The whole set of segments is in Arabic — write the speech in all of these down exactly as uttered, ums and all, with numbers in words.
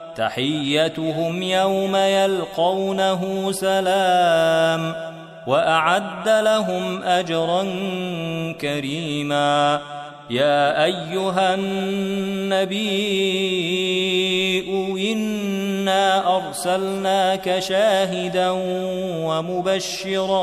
تحيتهم يوم يلقونه سلام وأعد لهم أجرا كريما. يا أيها النبي إنا أرسلناك شاهدا ومبشرا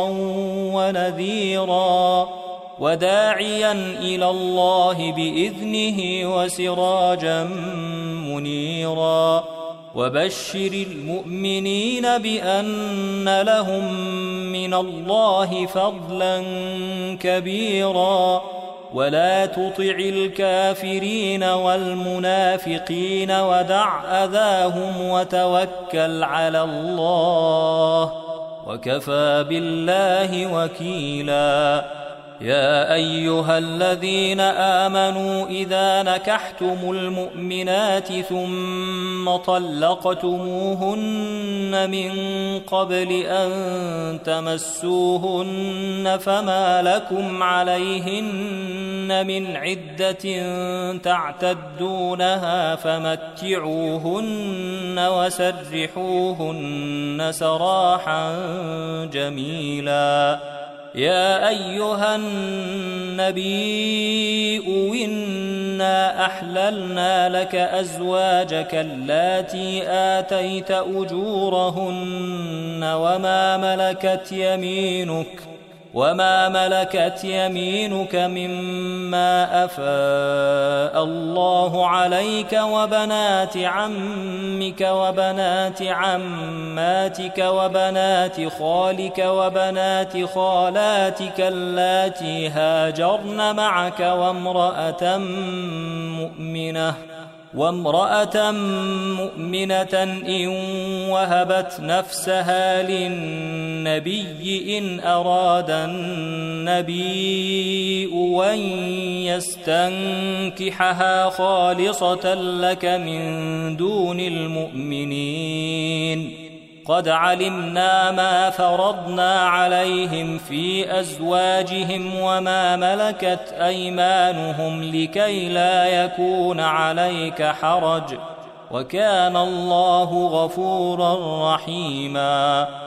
ونذيرا وداعيا إلى الله بإذنه وسراجا منيرا. وبشر المؤمنين بأن لهم من الله فضلا كبيرا. ولا تطع الكافرين والمنافقين ودع أذاهم وتوكل على الله وكفى بالله وكيلا. يا أيها الذين آمنوا إذا نكحتم المؤمنات ثم طلقتموهن من قبل أن تمسوهن فما لكم عليهن من عدة تعتدونها فمتعوهن وسرحوهن سراحا جميلا. يا أيها النبي إنا أحللنا لك أزواجك اللاتي آتيت أجورهن وما ملكت يمينك وما ملكت يمينك مما أفاء الله عليك وبنات عمك وبنات عماتك وبنات خالك وبنات خالاتك اللاتي هاجرن معك وامرأة مؤمنة وامرأة مؤمنة إن وهبت نفسها للنبي إن أراد النبي أن يستنكحها خالصة لك من دون المؤمنين. قد علمنا ما فرضنا عليهم في أزواجهم وما ملكت أيمانهم لكي لا يكون عليك حرج وكان الله غفورا رحيما.